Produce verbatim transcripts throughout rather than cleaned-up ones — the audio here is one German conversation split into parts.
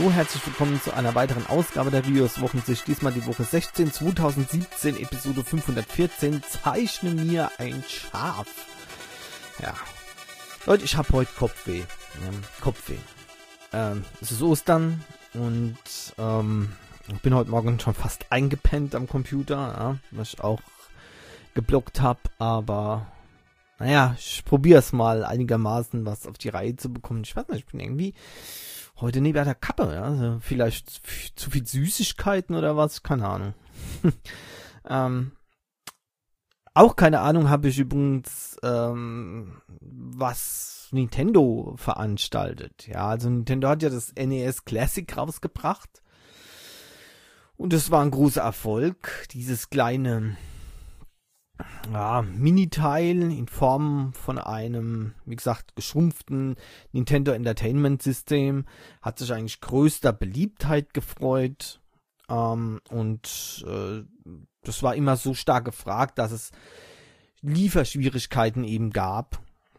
hallo, herzlich willkommen zu einer weiteren Ausgabe der Rios Wochensicht. Diesmal die Woche sechzehn, zweitausendsiebzehn, Episode fünfhundertvierzehn. Zeichne mir ein Schaf. Ja, Leute, ich habe heute Kopfweh. Ja, Kopfweh. Ähm, es ist Ostern und ähm, ich bin heute Morgen schon fast eingepennt am Computer, ja, was ich auch geblockt habe, aber naja, ich probiere es mal einigermaßen was auf die Reihe zu bekommen. Ich weiß nicht, ich bin irgendwie heute neben der Kappe, ja, also vielleicht zu viel Süßigkeiten oder was, keine Ahnung. ähm, auch keine Ahnung habe ich übrigens, ähm, was Nintendo veranstaltet. Ja, also Nintendo hat ja das N E S Classic rausgebracht und es war ein großer Erfolg, dieses kleine ja, Mini-Teil in Form von einem, wie gesagt, geschrumpften Nintendo Entertainment System hat sich eigentlich größter Beliebtheit gefreut ähm, und äh, das war immer so stark gefragt, dass es Lieferschwierigkeiten eben gab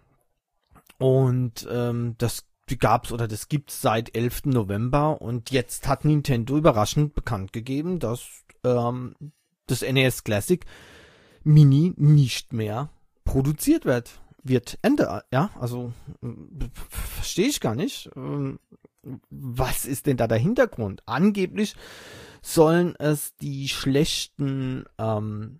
und ähm, das gab's oder das gibt's seit elften November und jetzt hat Nintendo überraschend bekannt gegeben, dass ähm, das N E S Classic Mini nicht mehr produziert wird. Wird Ende, ja, also verstehe ich gar nicht. Was ist denn da der Hintergrund? Angeblich sollen es die schlechten ähm,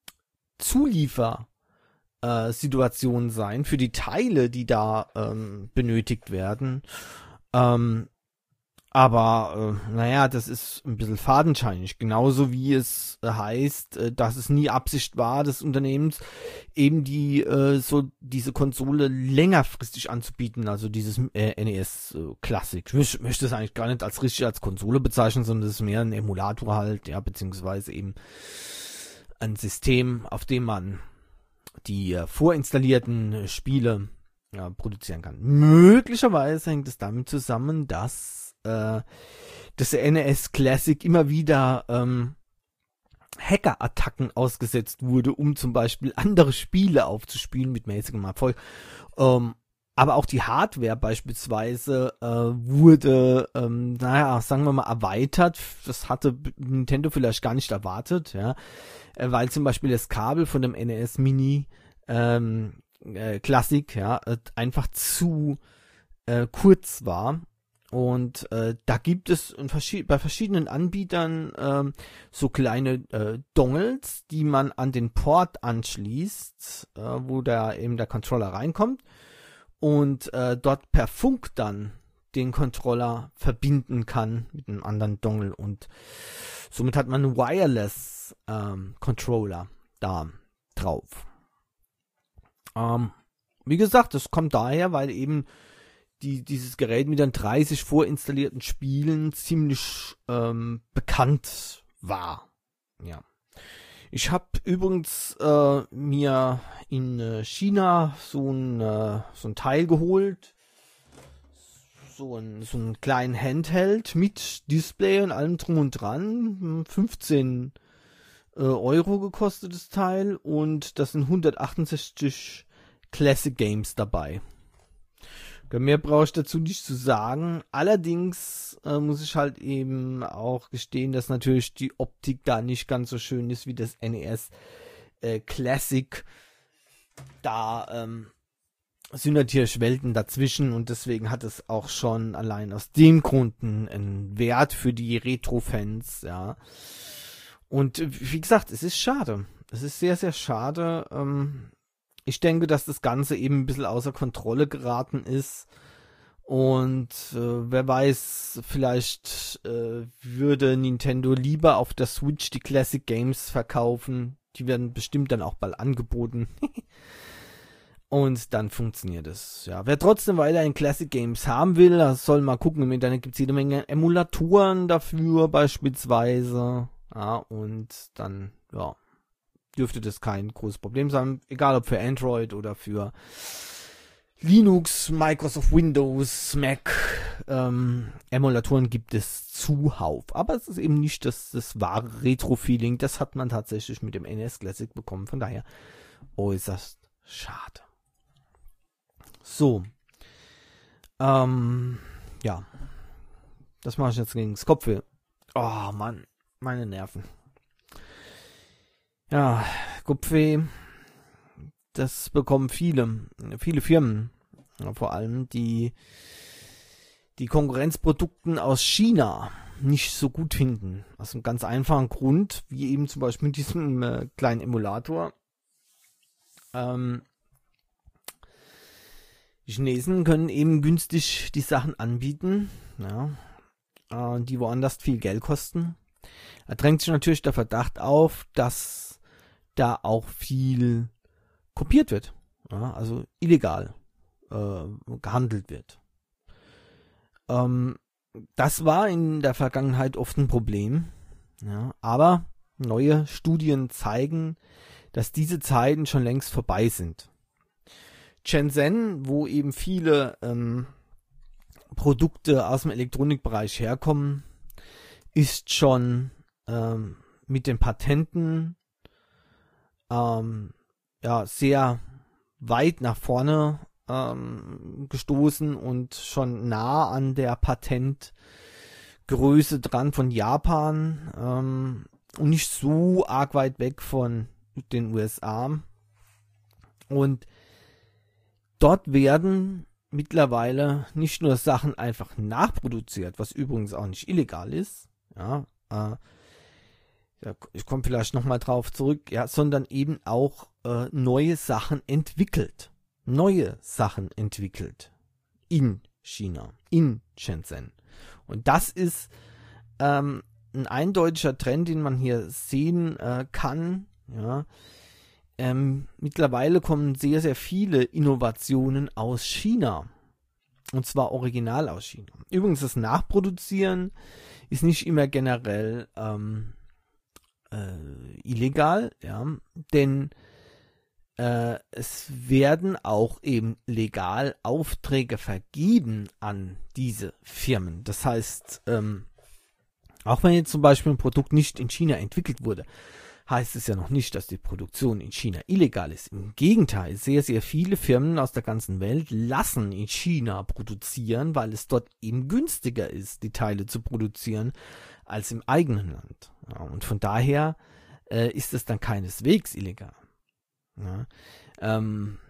Zuliefersituationen sein für die Teile, die da ähm, benötigt werden. Ähm, Aber, äh, naja, das ist ein bisschen fadenscheinig. Genauso wie es äh, heißt, äh, dass es nie Absicht war des Unternehmens, eben die, äh, so diese Konsole längerfristig anzubieten, also dieses äh, N E S äh, Classic. Ich möchte, möchte es eigentlich gar nicht als richtig als Konsole bezeichnen, sondern es ist mehr ein Emulator halt, ja, beziehungsweise eben ein System, auf dem man die äh, vorinstallierten äh, Spiele ja, produzieren kann. Möglicherweise hängt es damit zusammen, dass das N E S Classic immer wieder ähm, Hacker-Attacken ausgesetzt wurde, um zum Beispiel andere Spiele aufzuspielen mit mäßigem Erfolg. Ähm, aber auch die Hardware beispielsweise äh, wurde, ähm, naja, sagen wir mal, erweitert. Das hatte Nintendo vielleicht gar nicht erwartet, ja, äh, weil zum Beispiel das Kabel von dem N E S Mini ähm, äh, Classic, ja, äh, einfach zu äh, kurz war. Und äh, da gibt es in verschied- bei verschiedenen Anbietern ähm, so kleine äh, Dongles, die man an den Port anschließt, äh, wo da eben der Controller reinkommt und äh, dort per Funk dann den Controller verbinden kann mit einem anderen Dongle und somit hat man einen Wireless ähm, Controller da drauf. Ähm, wie gesagt, das kommt daher, weil eben Die, dieses Gerät mit den dreißig vorinstallierten Spielen ziemlich ähm, bekannt war. Ja. Ich habe übrigens äh, mir in äh, China so ein, äh, so ein Teil geholt. So ein, so einen kleinen Handheld mit Display und allem drum und dran. fünfzehn äh, Euro gekostetes Teil und das sind hundertachtundsechzig Classic Games dabei. Mehr brauche ich dazu nicht zu sagen. Allerdings äh, muss ich halt eben auch gestehen, dass natürlich die Optik da nicht ganz so schön ist wie das N E S äh, Classic. Da ähm, sind natürlich Welten dazwischen und deswegen hat es auch schon allein aus dem Grund einen Wert für die Retro-Fans, ja. Und wie gesagt, es ist schade. Es ist sehr, sehr schade. Ähm, Ich denke, dass das Ganze eben ein bisschen außer Kontrolle geraten ist und äh, wer weiß, vielleicht äh, würde Nintendo lieber auf der Switch die Classic Games verkaufen. Die werden bestimmt dann auch bald angeboten. Und dann funktioniert es. Ja, wer trotzdem weiterhin Classic Games haben will, soll mal gucken. Im Internet gibt es jede Menge Emulatoren dafür beispielsweise. Ja, und dann, ja, dürfte das kein großes Problem sein, egal ob für Android oder für Linux, Microsoft Windows, Mac, ähm, Emulatoren gibt es zuhauf. Aber es ist eben nicht das, das wahre Retro-Feeling, das hat man tatsächlich mit dem N E S Classic bekommen, von daher äußerst schade. So, ähm, ja, Das mache ich jetzt gegen das Kopfweh. Oh Mann, meine Nerven. Ja, Kopfweh, das bekommen viele, viele Firmen, ja, vor allem die die Konkurrenzprodukten aus China nicht so gut finden. Aus einem ganz einfachen Grund, wie eben zum Beispiel mit diesem äh, kleinen Emulator. Ähm, die Chinesen können eben günstig die Sachen anbieten, ja, äh, die woanders viel Geld kosten. Da drängt sich natürlich der Verdacht auf, dass da auch viel kopiert wird, ja, also illegal äh, gehandelt wird. Ähm, das war in der Vergangenheit oft ein Problem, ja, aber neue Studien zeigen, dass diese Zeiten schon längst vorbei sind. Shenzhen, wo eben viele ähm, Produkte aus dem Elektronikbereich herkommen, ist schon ähm, mit den Patenten ähm, ja, sehr weit nach vorne ähm, gestoßen und schon nah an der Patentgröße dran von Japan ähm, und nicht so arg weit weg von den U S A. Und dort werden mittlerweile nicht nur Sachen einfach nachproduziert, was übrigens auch nicht illegal ist, ja, äh, ja, ich komme vielleicht nochmal drauf zurück, ja, sondern eben auch äh, neue Sachen entwickelt. Neue Sachen entwickelt. In China. In Shenzhen. Und das ist ähm, ein eindeutiger Trend, den man hier sehen äh, kann. Ja. Ähm, mittlerweile kommen sehr, sehr viele Innovationen aus China. Und zwar original aus China. Übrigens, das Nachproduzieren ist nicht immer generell ähm, Äh, illegal, ja, denn äh, es werden auch eben legal Aufträge vergeben an diese Firmen. Das heißt, ähm, auch wenn jetzt zum Beispiel ein Produkt nicht in China entwickelt wurde, heißt es ja noch nicht, dass die Produktion in China illegal ist. Im Gegenteil, sehr, sehr viele Firmen aus der ganzen Welt lassen in China produzieren, weil es dort eben günstiger ist, die Teile zu produzieren, als im eigenen Land. Ja, und von daher äh, ist es dann keineswegs illegal. Ja, ähm,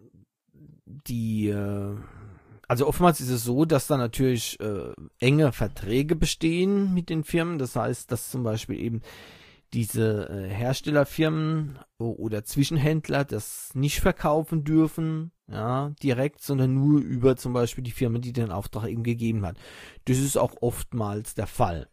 die, äh, also oftmals ist es so, dass da natürlich äh, enge Verträge bestehen mit den Firmen. Das heißt, dass zum Beispiel eben diese äh, Herstellerfirmen oder Zwischenhändler das nicht verkaufen dürfen, ja, direkt, sondern nur über zum Beispiel die Firma, die den Auftrag eben gegeben hat. Das ist auch oftmals der Fall.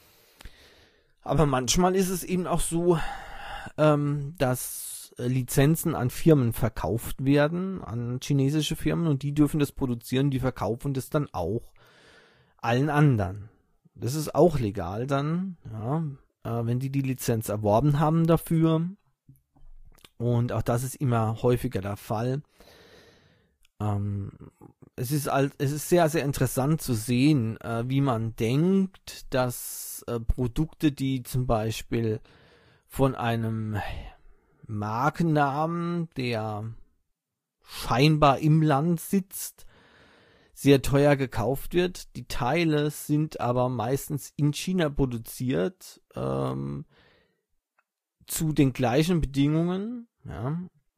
Aber manchmal ist es eben auch so, ähm, dass äh, Lizenzen an Firmen verkauft werden, an chinesische Firmen, und die dürfen das produzieren, die verkaufen das dann auch allen anderen. Das ist auch legal dann, ja, äh, wenn die die Lizenz erworben haben dafür. Und auch das ist immer häufiger der Fall. Ähm, es ist halt, es ist sehr, sehr interessant zu sehen, äh, wie man denkt, dass äh, Produkte, die zum Beispiel von einem Markennamen, der scheinbar im Land sitzt, sehr teuer gekauft wird. Die Teile sind aber meistens in China produziert, ähm, zu den gleichen Bedingungen, ja,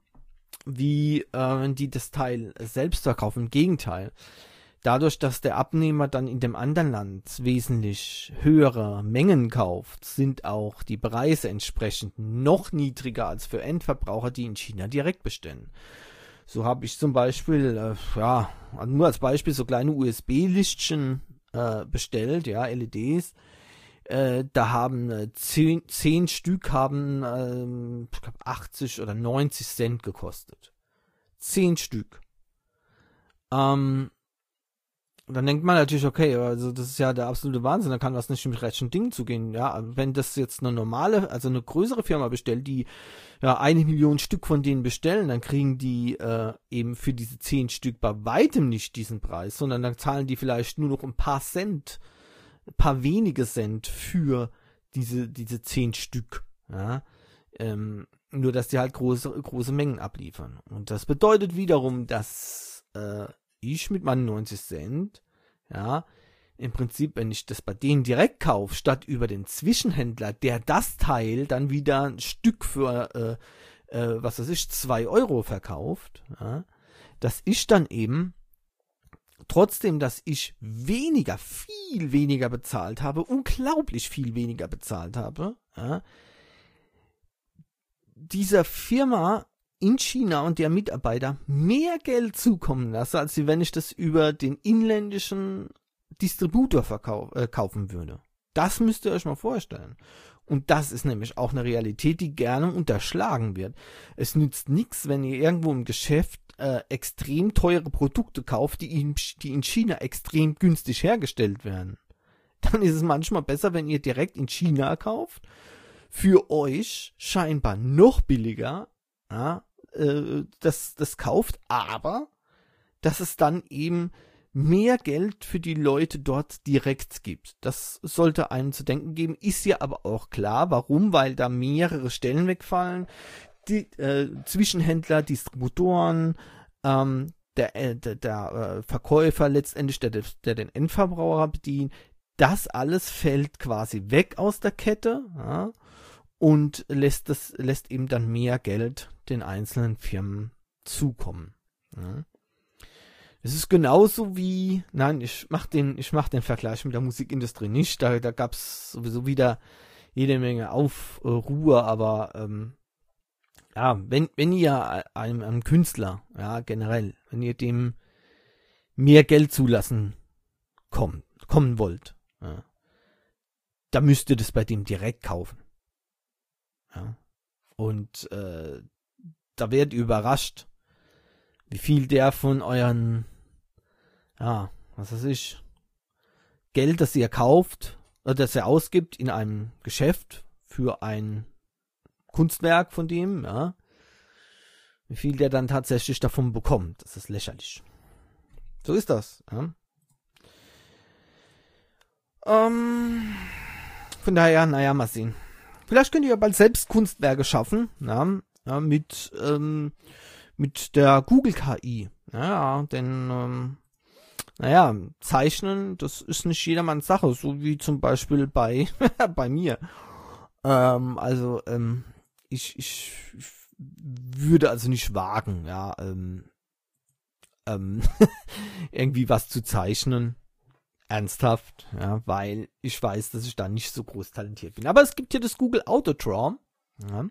wie äh, wenn die das Teil selbst verkaufen. Im Gegenteil. Dadurch, dass der Abnehmer dann in dem anderen Land wesentlich höhere Mengen kauft, sind auch die Preise entsprechend noch niedriger als für Endverbraucher, die in China direkt bestellen. So habe ich zum Beispiel, äh, ja, nur als Beispiel so kleine U S B-Lichtchen äh, bestellt, ja, L E Ds. Äh, da haben äh, zehn, zehn Stück haben äh, ich glaub achtzig oder neunzig Cent gekostet. Zehn Stück. Ähm, dann denkt man natürlich, okay, also das ist ja der absolute Wahnsinn, da kann was nicht mit rechten Dingen zugehen. Ja, wenn das jetzt eine normale, also eine größere Firma bestellt, die ja eine Million Stück von denen bestellen, dann kriegen die äh, eben für diese zehn Stück bei weitem nicht diesen Preis, sondern dann zahlen die vielleicht nur noch ein paar Cent, ein paar wenige Cent für diese diese zehn Stück. Ja, ähm, nur dass die halt große große Mengen abliefern. Und das bedeutet wiederum, dass äh, ich mit meinen neunzig Cent, ja, im Prinzip, wenn ich das bei denen direkt kaufe, statt über den Zwischenhändler, der das Teil dann wieder ein Stück für, äh, äh, was weiß ich, zwei Euro verkauft, ja, dass ich dann eben, trotzdem, dass ich weniger, viel weniger bezahlt habe, unglaublich viel weniger bezahlt habe, ja, dieser Firma in China und der Mitarbeiter mehr Geld zukommen lasse, als wenn ich das über den inländischen Distributor verkau- äh, kaufen würde. Das müsst ihr euch mal vorstellen. Und das ist nämlich auch eine Realität, die gerne unterschlagen wird. Es nützt nichts, wenn ihr irgendwo im Geschäft äh, extrem teure Produkte kauft, die in, die in China extrem günstig hergestellt werden. Dann ist es manchmal besser, wenn ihr direkt in China kauft, für euch scheinbar noch billiger, ja, äh, das, das kauft, aber dass es dann eben mehr Geld für die Leute dort direkt gibt. Das sollte einem zu denken geben, ist ja aber auch klar. Warum? Weil da mehrere Stellen wegfallen, die äh, Zwischenhändler, Distributoren, ähm, der, äh, der, der äh, Verkäufer letztendlich, der, der den Endverbraucher bedient, das alles fällt quasi weg aus der Kette, ja, und lässt das lässt eben dann mehr Geld den einzelnen Firmen zukommen. Ja. Es ist genauso wie, nein, ich mach den, ich mach den Vergleich mit der Musikindustrie nicht, da, da gab's sowieso wieder jede Menge Aufruhr, aber ähm, ja, wenn, wenn ihr einem, einem Künstler, ja, generell, wenn ihr dem mehr Geld zulassen kommt, kommen wollt, ja, da müsst ihr das bei dem direkt kaufen. Ja. Und äh, da werdet ihr überrascht, wie viel der von euren, ja, was weiß ich, Geld, das ihr kauft, oder das ihr ausgibt in einem Geschäft für ein Kunstwerk von dem, ja, wie viel der dann tatsächlich davon bekommt. Das ist lächerlich. So ist das. Ja. Ähm, von daher, naja, mal sehen. Vielleicht könnt ihr bald selbst Kunstwerke schaffen, ja, ja, mit, ähm, mit der Google K I. Ja, denn, ähm, naja, Zeichnen, das ist nicht jedermanns Sache, so wie zum Beispiel bei, bei mir. Ähm, also, ähm, ich, ich, ich würde also nicht wagen, ja, ähm, ähm, irgendwie was zu zeichnen. Ernsthaft, ja, weil ich weiß, dass ich da nicht so groß talentiert bin. Aber es gibt hier das Google Auto Draw. Ja.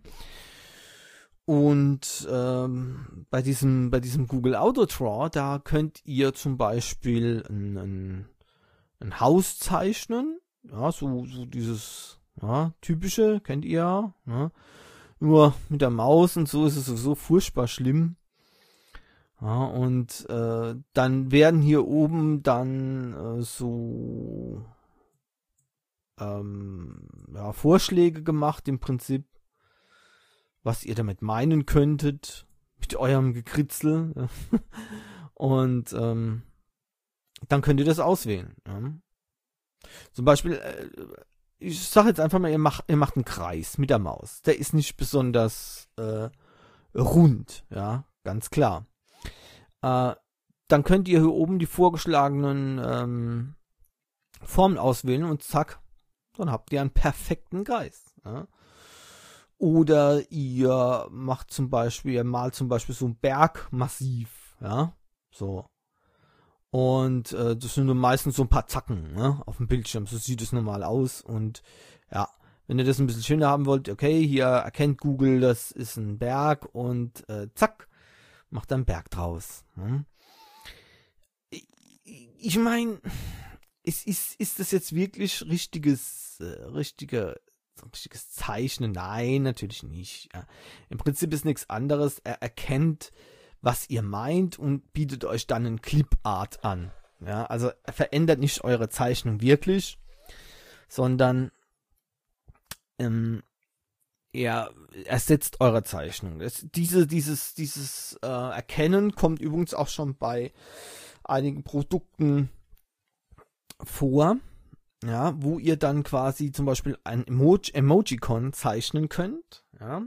Und ähm, bei diesem bei diesem Google Auto Draw, da könnt ihr zum Beispiel ein, ein, ein Haus zeichnen. Ja, so, so dieses ja, typische, kennt ihr. Ja. Nur mit der Maus und so ist es sowieso furchtbar schlimm. Ja, und äh, dann werden hier oben dann äh, so ähm, ja, Vorschläge gemacht im Prinzip, was ihr damit meinen könntet, mit eurem Gekritzel. Und ähm, dann könnt ihr das auswählen. Ja. Zum Beispiel, äh, ich sage jetzt einfach mal, ihr macht, ihr macht einen Kreis mit der Maus. Der ist nicht besonders äh, rund, ja, ganz klar. Äh, dann könnt ihr hier oben die vorgeschlagenen ähm, Formen auswählen und zack, dann habt ihr einen perfekten Kreis. Ja. Oder ihr macht zum Beispiel, ihr malt zum Beispiel so ein Bergmassiv, ja, so. Und äh, das sind nur meistens so ein paar Zacken, ne, auf dem Bildschirm, so sieht es normal aus. Und ja, wenn ihr das ein bisschen schöner haben wollt, okay, hier erkennt Google, das ist ein Berg und äh, zack, macht einen Berg draus. Ne? Ich, ich meine, ist, ist, ist das jetzt wirklich richtiges, äh, richtige, richtiges Zeichnen? Nein, natürlich nicht. Ja. Im Prinzip ist nichts anderes. Er erkennt, was ihr meint und bietet euch dann einen Clipart an. Ja, also er verändert nicht eure Zeichnung wirklich, sondern ähm, er ersetzt eure Zeichnung. Das, diese, dieses, dieses äh, Erkennen kommt übrigens auch schon bei einigen Produkten vor, ja, wo ihr dann quasi zum Beispiel ein Emoji, Emojicon zeichnen könnt, ja,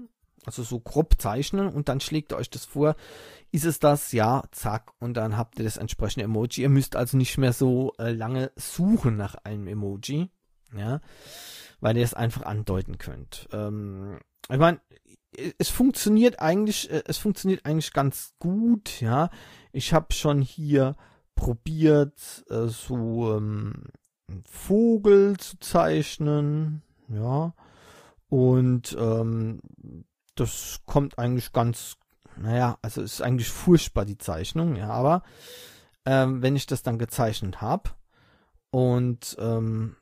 also so grob zeichnen und dann schlägt ihr euch das vor, ist es das? Ja, zack, und dann habt ihr das entsprechende Emoji. Ihr müsst also nicht mehr so äh, lange suchen nach einem Emoji, ja, weil ihr es einfach andeuten könnt. Ähm, ich meine, es funktioniert eigentlich, es funktioniert eigentlich ganz gut, ja. Ich habe schon hier probiert, äh, so ähm, einen Vogel zu zeichnen, ja, und ähm, das kommt eigentlich ganz, naja, also ist eigentlich furchtbar die Zeichnung, ja, aber ähm, wenn ich das dann gezeichnet habe und ähm,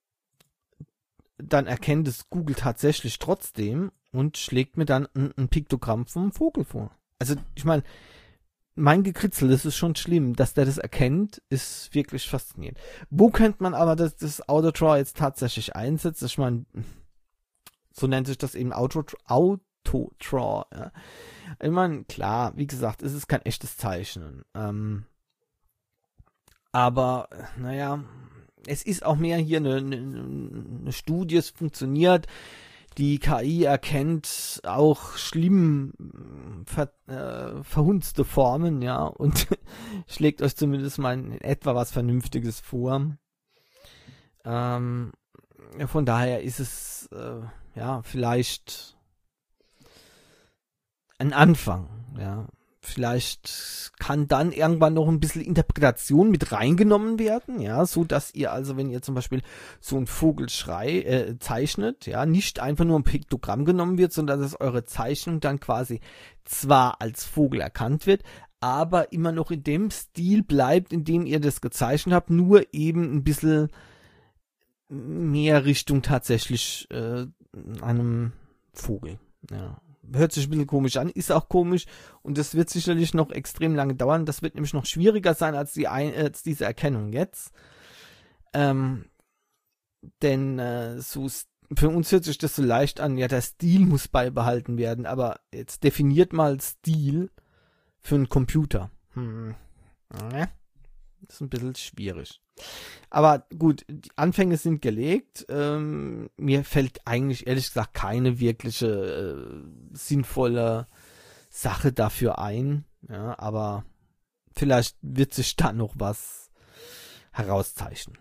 dann erkennt es Google tatsächlich trotzdem und schlägt mir dann ein, ein Piktogramm vom Vogel vor. Also ich meine, mein Gekritzel, das ist schon schlimm, dass der das erkennt, ist wirklich faszinierend. Wo könnte man aber das, das Autodraw jetzt tatsächlich einsetzen? Ich meine, so nennt sich das eben Auto, Autodraw. Ja. Ich meine, klar, wie gesagt, es ist kein echtes Zeichnen. Ähm, aber, naja, es ist auch mehr hier eine, eine, eine Studie, es funktioniert. Die K I erkennt auch schlimm ver, äh, verhunzte Formen, ja, und schlägt euch zumindest mal in etwa was Vernünftiges vor. Ähm, von daher ist es, äh, ja, vielleicht ein Anfang, ja. Vielleicht kann dann irgendwann noch ein bisschen Interpretation mit reingenommen werden, ja, so dass ihr also, wenn ihr zum Beispiel so einen Vogelschrei äh, zeichnet, ja, nicht einfach nur ein Piktogramm genommen wird, sondern dass eure Zeichnung dann quasi zwar als Vogel erkannt wird, aber immer noch in dem Stil bleibt, in dem ihr das gezeichnet habt, nur eben ein bisschen mehr Richtung tatsächlich äh, einem Vogel, ja. Hört sich ein bisschen komisch an, ist auch komisch und das wird sicherlich noch extrem lange dauern. Das wird nämlich noch schwieriger sein als, die ein, äh, als diese Erkennung jetzt. Ähm, denn äh, so für uns hört sich das so leicht an, ja, der Stil muss beibehalten werden, aber jetzt definiert mal Stil für einen Computer. Hm. Ja, das ist ein bisschen schwierig. Aber gut, die Anfänge sind gelegt. Ähm, mir fällt eigentlich ehrlich gesagt keine wirkliche äh, sinnvolle Sache dafür ein. Ja, aber vielleicht wird sich da noch was herauszeichnen.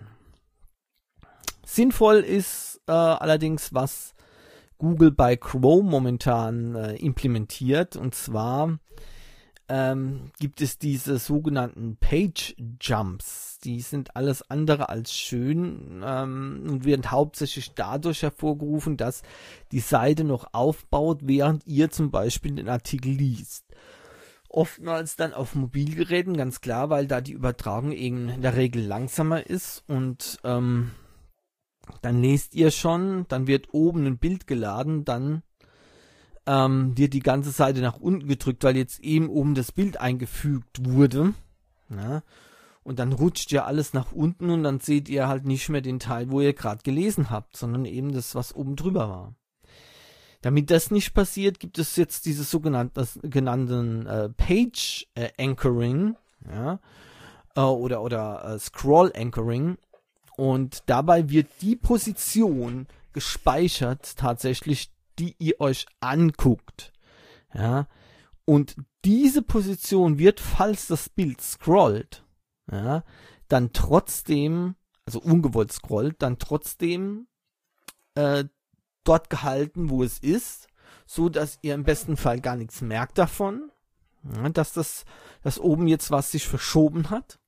Sinnvoll ist äh, allerdings, was Google bei Chrome momentan äh, implementiert. Und zwar Ähm, gibt es diese sogenannten Page Jumps. Die sind alles andere als schön ähm, und werden hauptsächlich dadurch hervorgerufen, dass die Seite noch aufbaut, während ihr zum Beispiel den Artikel liest. Oftmals dann auf Mobilgeräten, ganz klar, weil da die Übertragung eben in der Regel langsamer ist und ähm, dann lest ihr schon, dann wird oben ein Bild geladen, dann Ähm, wird die ganze Seite nach unten gedrückt, weil jetzt eben oben das Bild eingefügt wurde. Ja, und dann rutscht ja alles nach unten und dann seht ihr halt nicht mehr den Teil, wo ihr gerade gelesen habt, sondern eben das, was oben drüber war. Damit das nicht passiert, gibt es jetzt dieses sogenannte genannten äh, Page äh, Anchoring, ja, äh, oder oder äh, Scroll Anchoring, und dabei wird die Position gespeichert tatsächlich, die ihr euch anguckt, ja, und diese Position wird, falls das Bild scrollt, ja, dann trotzdem, also ungewollt scrollt, dann trotzdem äh, dort gehalten, wo es ist, so dass ihr im besten Fall gar nichts merkt davon, ja, dass das, dass oben jetzt was sich verschoben hat.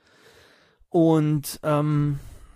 Und ähm,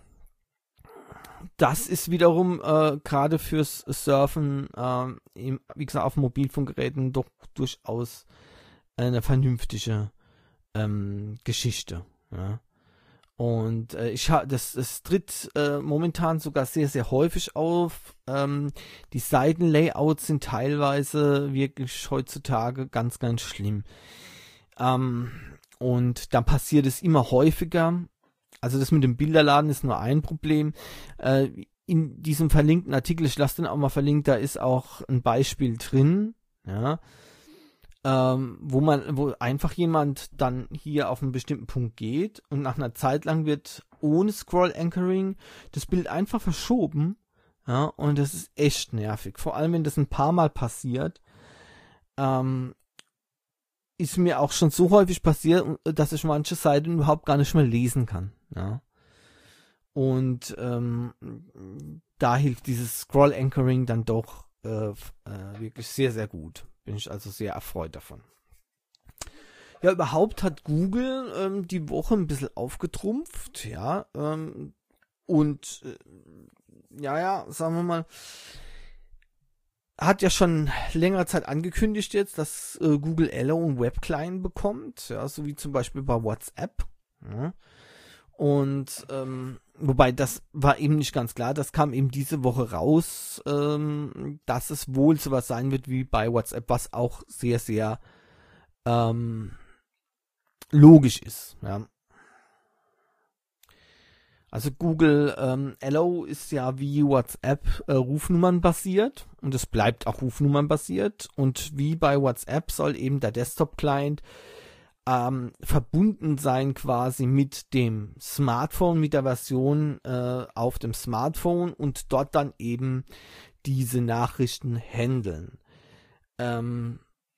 das ist wiederum äh, gerade fürs Surfen, äh, im, wie gesagt, auf Mobilfunkgeräten doch durchaus eine vernünftige ähm, Geschichte. Ja. Und äh, ich ha, das, das tritt äh, momentan sogar sehr, sehr häufig auf. Ähm, die Seitenlayouts sind teilweise wirklich heutzutage ganz, ganz schlimm. Ähm, und dann passiert es immer häufiger. Also das mit dem Bilderladen ist nur ein Problem. Äh, in diesem verlinkten Artikel, ich lasse den auch mal verlinkt, da ist auch ein Beispiel drin, ja, ähm, wo man, wo einfach jemand dann hier auf einen bestimmten Punkt geht und nach einer Zeit lang wird ohne Scroll Anchoring das Bild einfach verschoben, ja, und das ist echt nervig. Vor allem, wenn das ein paar Mal passiert, ähm, ist mir auch schon so häufig passiert, dass ich manche Seiten überhaupt gar nicht mehr lesen kann. Ja. Und ähm, da hilft dieses Scroll Anchoring dann doch äh, äh, wirklich sehr, sehr gut. Bin ich also sehr erfreut davon. Ja, überhaupt hat Google ähm, die Woche ein bisschen aufgetrumpft, ja. Ähm, und äh, ja, ja, sagen wir mal, hat ja schon längere Zeit angekündigt jetzt, dass äh, Google Allo einen Web-Client bekommt, ja, so wie zum Beispiel bei WhatsApp. Ja. Und ähm, wobei das war eben nicht ganz klar, das kam eben diese Woche raus, ähm, dass es wohl sowas sein wird wie bei WhatsApp, was auch sehr, sehr ähm, logisch ist. Ja. Also Google ähm, Allo ist ja wie WhatsApp äh, rufnummernbasiert und es bleibt auch rufnummernbasiert und wie bei WhatsApp soll eben der Desktop-Client ähm, verbunden sein quasi mit dem Smartphone, mit der Version äh, auf dem Smartphone und dort dann eben diese Nachrichten handeln. Ähm,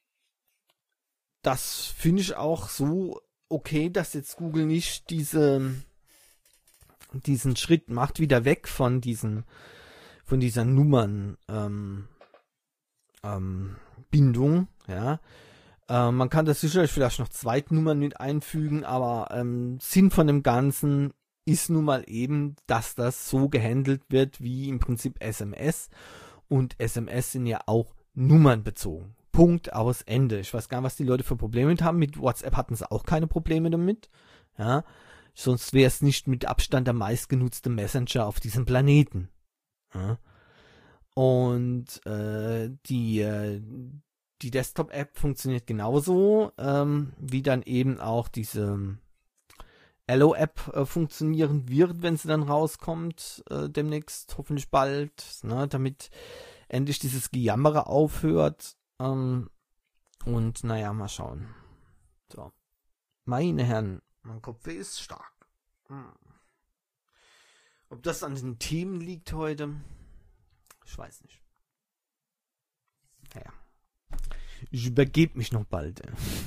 das finde ich auch so okay, dass jetzt Google nicht diese diesen Schritt macht, wieder weg von diesen, von dieser Nummern ähm, ähm, Bindung, ja. Äh, man kann das sicherlich vielleicht noch Zweitnummern mit einfügen, aber ähm, Sinn von dem Ganzen ist nun mal eben, dass das so gehandelt wird wie im Prinzip S M S und S M S sind ja auch nummernbezogen. Punkt, aus, Ende. Ich weiß gar nicht, was die Leute für Probleme mit haben. Mit WhatsApp hatten sie auch keine Probleme damit, ja. Sonst wäre es nicht mit Abstand der meistgenutzte Messenger auf diesem Planeten. Ja. Und äh, die, äh, die Desktop-App funktioniert genauso, ähm, wie dann eben auch diese Allo-App äh, funktionieren wird, wenn sie dann rauskommt, äh, demnächst, hoffentlich bald, ne, damit endlich dieses Gejammere aufhört. Ähm, und naja, mal schauen. So. Meine Herren. Mein Kopf ist stark. Hm. Ob das an den Themen liegt heute, ich weiß nicht. Naja. Ich übergebe mich noch bald.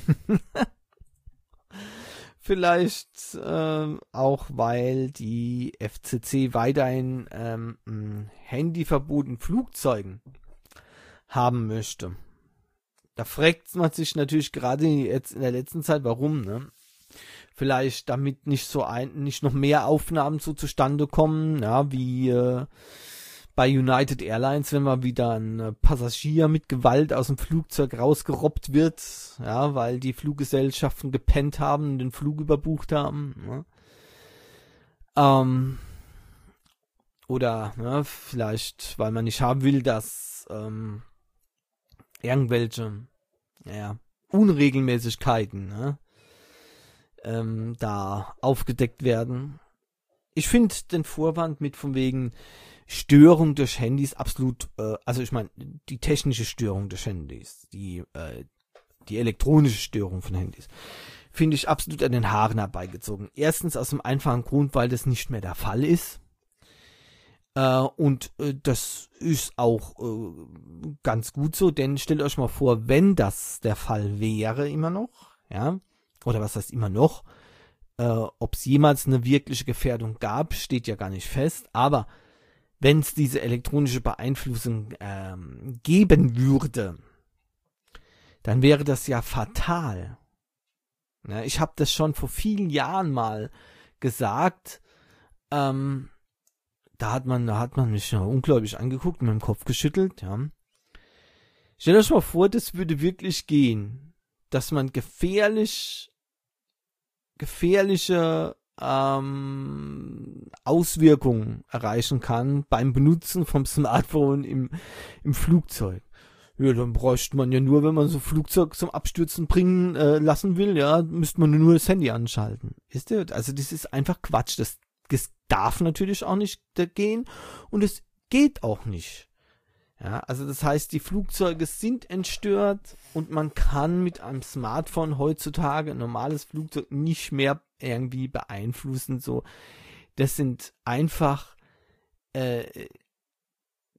Vielleicht äh, auch, weil die F C C weiterhin ähm, ein Handyverbot in Flugzeugen haben möchte. Da fragt man sich natürlich gerade jetzt in der letzten Zeit, warum, ne? Vielleicht damit nicht so ein, nicht noch mehr Aufnahmen so zustande kommen, ja, wie äh, bei United Airlines, wenn mal wieder ein äh, Passagier mit Gewalt aus dem Flugzeug rausgerobbt wird, ja, weil die Fluggesellschaften gepennt haben und den Flug überbucht haben. Ne? Ähm, oder ja, vielleicht, weil man nicht haben will, dass ähm, irgendwelche ja, Unregelmäßigkeiten, ne? Ähm, da aufgedeckt werden. Ich finde den Vorwand mit von wegen Störung durch Handys absolut, äh, also ich meine, die technische Störung durch Handys, die, äh, die elektronische Störung von Handys, finde ich absolut an den Haaren herbeigezogen. Erstens aus dem einfachen Grund, weil das nicht mehr der Fall ist. Äh, und äh, das ist auch äh, ganz gut so, denn stellt euch mal vor, wenn das der Fall wäre immer noch, ja, oder was heißt immer noch, äh, ob es jemals eine wirkliche Gefährdung gab, steht ja gar nicht fest, aber wenn es diese elektronische Beeinflussung ähm, geben würde, dann wäre das ja fatal. Ja, ich habe das schon vor vielen Jahren mal gesagt, ähm, da hat man, da hat man mich ja ungläubig angeguckt und mit dem Kopf geschüttelt, ja. Stellt euch mal vor, das würde wirklich gehen, dass man gefährlich, gefährliche ähm, Auswirkungen erreichen kann beim Benutzen vom Smartphone im, im Flugzeug. Ja, dann bräuchte man ja nur, wenn man so ein Flugzeug zum Abstürzen bringen äh, lassen will, ja, müsste man nur das Handy anschalten. Wisst ihr? Also das ist einfach Quatsch. Das, das darf natürlich auch nicht gehen und es geht auch nicht. Ja, also das heißt, die Flugzeuge sind entstört und man kann mit einem Smartphone heutzutage ein normales Flugzeug nicht mehr irgendwie beeinflussen. So, das sind einfach äh,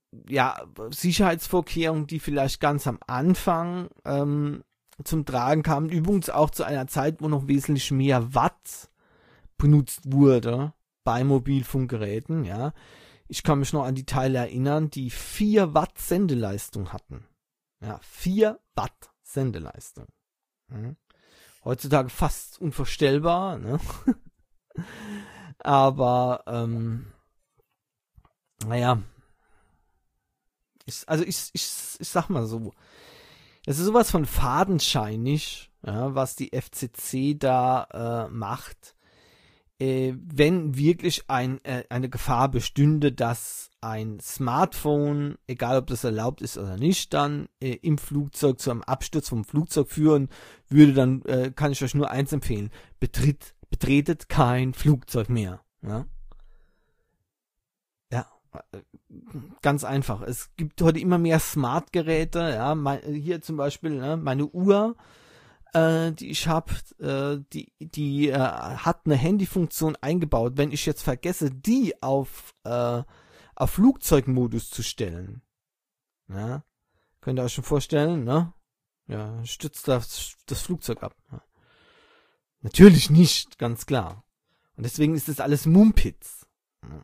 ja, Sicherheitsvorkehrungen, die vielleicht ganz am Anfang ähm, zum Tragen kamen, übrigens auch zu einer Zeit, wo noch wesentlich mehr Watt benutzt wurde bei Mobilfunkgeräten, ja. Ich kann mich noch an die Teile erinnern, die vier Watt Sendeleistung hatten. Ja, vier Watt Sendeleistung. Ja. Heutzutage fast unvorstellbar, ne? Aber, ähm, naja, ich, also ich, ich, ich sag mal so, es ist sowas von fadenscheinig, ja, was die F C C da äh, macht, äh, wenn wirklich ein, äh, eine Gefahr bestünde, dass ein Smartphone, egal ob das erlaubt ist oder nicht, dann äh, im Flugzeug zu einem Absturz vom Flugzeug führen würde, dann äh, kann ich euch nur eins empfehlen, betritt, betretet kein Flugzeug mehr. Ja, ja, ganz einfach. Es gibt heute immer mehr Smart-Geräte, ja, mein, hier zum Beispiel, ne, meine Uhr, äh, die ich habe, äh, die, die äh, hat eine Handyfunktion eingebaut. Wenn ich jetzt vergesse, die auf, äh, auf Flugzeugmodus zu stellen, ja, könnt ihr euch schon vorstellen, ne? Ja, stützt das, das Flugzeug ab. Ja. Natürlich nicht, ganz klar. Und deswegen ist das alles Mumpitz. Ja.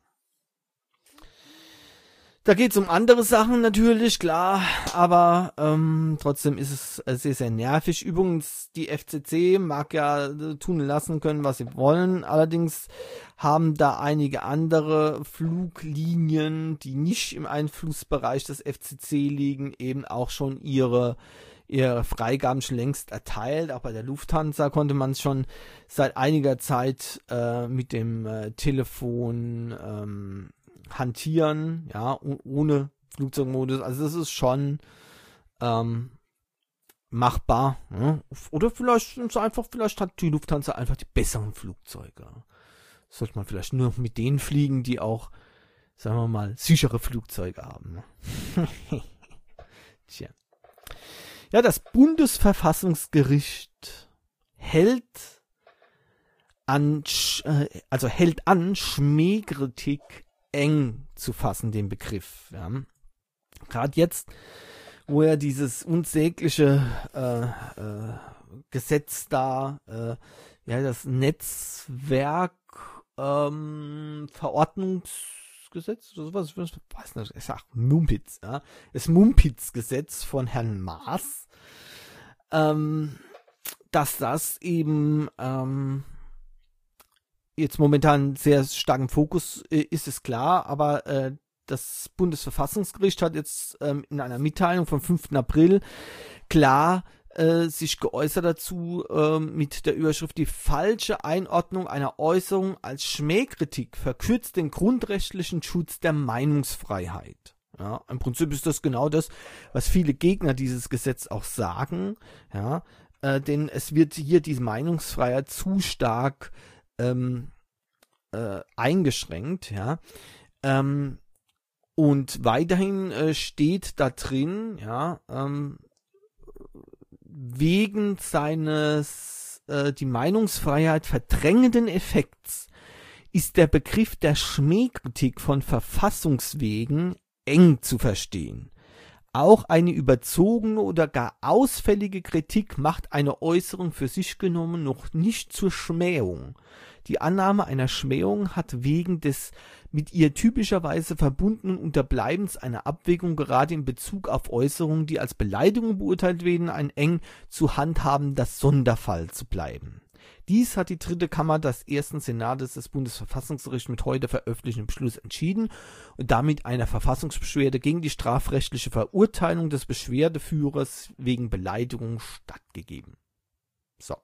Da geht's um andere Sachen natürlich, klar, aber ähm, trotzdem ist es äh, sehr, sehr nervig. Übrigens, die F C C mag ja äh, tun lassen können, was sie wollen. Allerdings haben da einige andere Fluglinien, die nicht im Einflussbereich des F C C liegen, eben auch schon ihre ihre Freigaben schon längst erteilt. Auch bei der Lufthansa konnte man es schon seit einiger Zeit äh, mit dem äh, Telefon ähm, hantieren, ja, ohne Flugzeugmodus. Also das ist schon ähm, machbar. Ne? Oder vielleicht ist einfach, vielleicht hat die Lufthansa einfach die besseren Flugzeuge. Sollte man vielleicht nur mit denen fliegen, die auch, sagen wir mal, sichere Flugzeuge haben. Ne? Tja. Ja, das Bundesverfassungsgericht hält an, also hält an, Schmähkritik eng zu fassen, den Begriff. Ja. Gerade jetzt, wo ja dieses unsägliche äh, äh, Gesetz da, äh, ja, das Netzwerk ähm, Verordnungsgesetz oder sowas, ich weiß nicht, ich sag Mumpitz, ja, das Mumpitz-Gesetz von Herrn Maas, ähm, dass das eben ähm, jetzt momentan sehr stark im Fokus äh, ist, es klar, aber äh, das Bundesverfassungsgericht hat jetzt ähm, in einer Mitteilung vom fünften April klar äh, sich geäußert dazu äh, mit der Überschrift: Die falsche Einordnung einer Äußerung als Schmähkritik verkürzt den grundrechtlichen Schutz der Meinungsfreiheit. Ja, im Prinzip ist das genau das, was viele Gegner dieses Gesetz auch sagen, ja, äh, denn es wird hier diese Meinungsfreiheit zu stark Ähm, äh, eingeschränkt, ja, ähm, und weiterhin äh, steht da drin, ja, ähm, wegen seines äh, die Meinungsfreiheit verdrängenden Effekts ist der Begriff der Schmähkritik von Verfassungswegen eng zu verstehen. Auch eine überzogene oder gar ausfällige Kritik macht eine Äußerung für sich genommen noch nicht zur Schmähung. Die Annahme einer Schmähung hat wegen des mit ihr typischerweise verbundenen Unterbleibens einer Abwägung gerade in Bezug auf Äußerungen, die als Beleidigung beurteilt werden, ein eng zu handhabender Sonderfall zu bleiben. Dies hat die dritte Kammer des ersten Senates des Bundesverfassungsgerichts mit heute veröffentlichtem Beschluss entschieden und damit einer Verfassungsbeschwerde gegen die strafrechtliche Verurteilung des Beschwerdeführers wegen Beleidigung stattgegeben. So.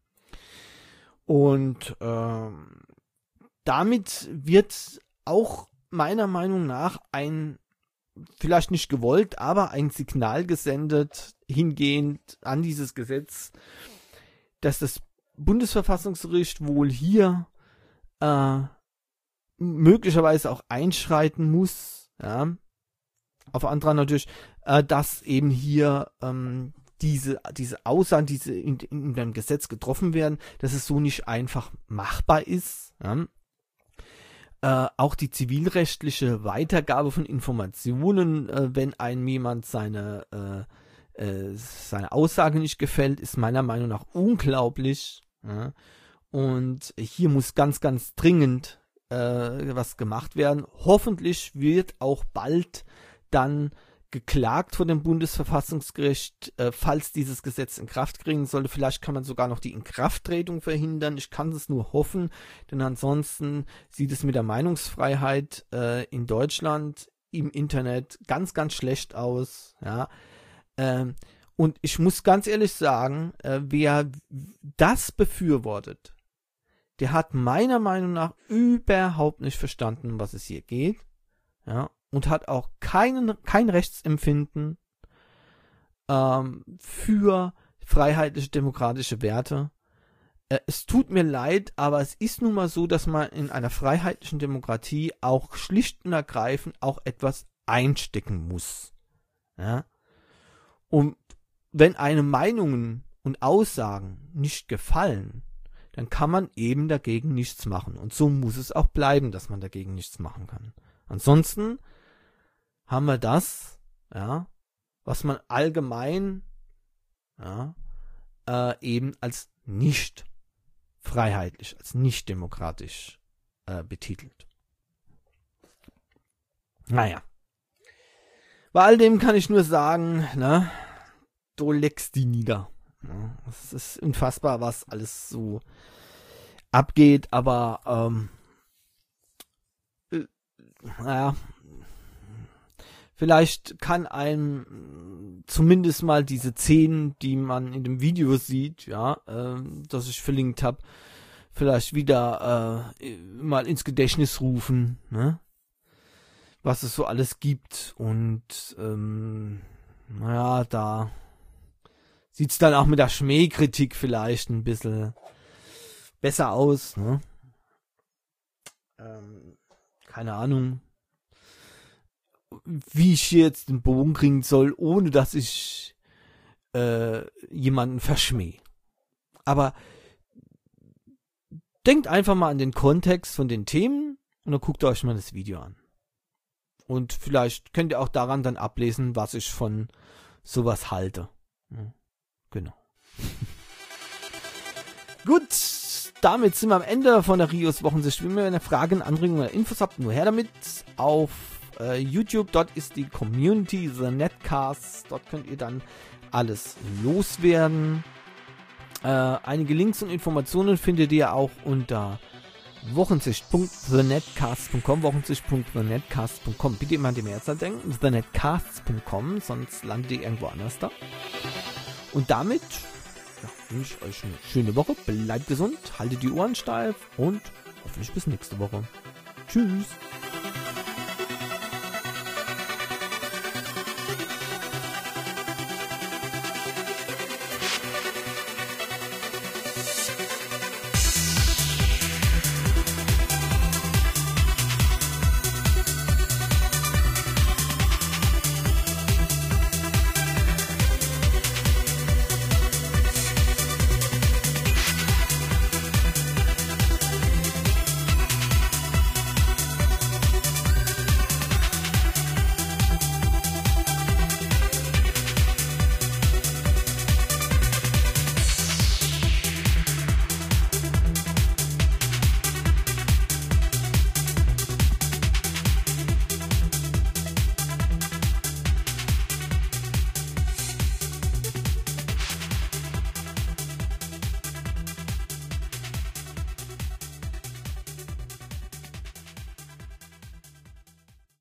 Und ähm, damit wird auch meiner Meinung nach ein, vielleicht nicht gewollt, aber ein Signal gesendet hingehend an dieses Gesetz, dass das Bundesverfassungsgericht wohl hier äh, möglicherweise auch einschreiten muss, ja, auf andere natürlich, äh, dass eben hier ähm, diese diese Aussagen, diese in, in dem Gesetz getroffen werden, dass es so nicht einfach machbar ist, ja. Äh, auch die zivilrechtliche Weitergabe von Informationen, äh, wenn einem jemand seine, äh, äh, seine Aussage nicht gefällt, ist meiner Meinung nach unglaublich. Ja? Und hier muss ganz, ganz dringend äh, was gemacht werden. Hoffentlich wird auch bald dann geklagt vor dem Bundesverfassungsgericht, äh, falls dieses Gesetz in Kraft kriegen sollte. Vielleicht kann man sogar noch die Inkrafttretung verhindern. Ich kann es nur hoffen, denn ansonsten sieht es mit der Meinungsfreiheit äh, in Deutschland im Internet ganz, ganz schlecht aus. Ja, ähm, und ich muss ganz ehrlich sagen, äh, wer das befürwortet, der hat meiner Meinung nach überhaupt nicht verstanden, um was es hier geht. Ja, und hat auch keinen, kein Rechtsempfinden ähm, für freiheitliche demokratische Werte. Äh, es tut mir leid, aber es ist nun mal so, dass man in einer freiheitlichen Demokratie auch schlicht und ergreifend auch etwas einstecken muss. Ja? Und wenn einem Meinungen und Aussagen nicht gefallen, dann kann man eben dagegen nichts machen. Und so muss es auch bleiben, dass man dagegen nichts machen kann. Ansonsten haben wir das, ja, was man allgemein ja, äh, eben als nicht freiheitlich, als nicht demokratisch äh, betitelt. Naja. Bei all dem kann ich nur sagen, ne, du leckst die nieder. Ja, es ist unfassbar, was alles so abgeht, aber ähm, äh, naja, vielleicht kann einem zumindest mal diese Szenen, die man in dem Video sieht, ja, äh, das ich verlinkt habe, vielleicht wieder äh, mal ins Gedächtnis rufen, ne? Was es so alles gibt. Und ähm, naja, da sieht es dann auch mit der Schmähkritik vielleicht ein bisschen besser aus, ne? Ähm, keine Ahnung, wie ich jetzt den Bogen kriegen soll, ohne dass ich äh, jemanden verschmähe. Aber denkt einfach mal an den Kontext von den Themen und dann guckt ihr euch mal das Video an. Und vielleicht könnt ihr auch daran dann ablesen, was ich von sowas halte. Ja, genau. Gut, damit sind wir am Ende von der Rios Wochensicht. Wenn ihr eine Frage, Anregungen oder Infos habt, nur her damit. Auf äh, YouTube, dort ist die Community, The Netcast. Dort könnt ihr dann alles loswerden. Äh, einige Links und Informationen findet ihr auch unter wochensicht punkt the netcast punkt com, wochensicht punkt the netcast punkt com. Bitte immer an die Mehrzahl denken, the netcast punkt com, sonst landet ihr irgendwo anders da. Und damit ja, wünsche ich euch eine schöne Woche, bleibt gesund, haltet die Ohren steif und hoffentlich bis nächste Woche. Tschüss!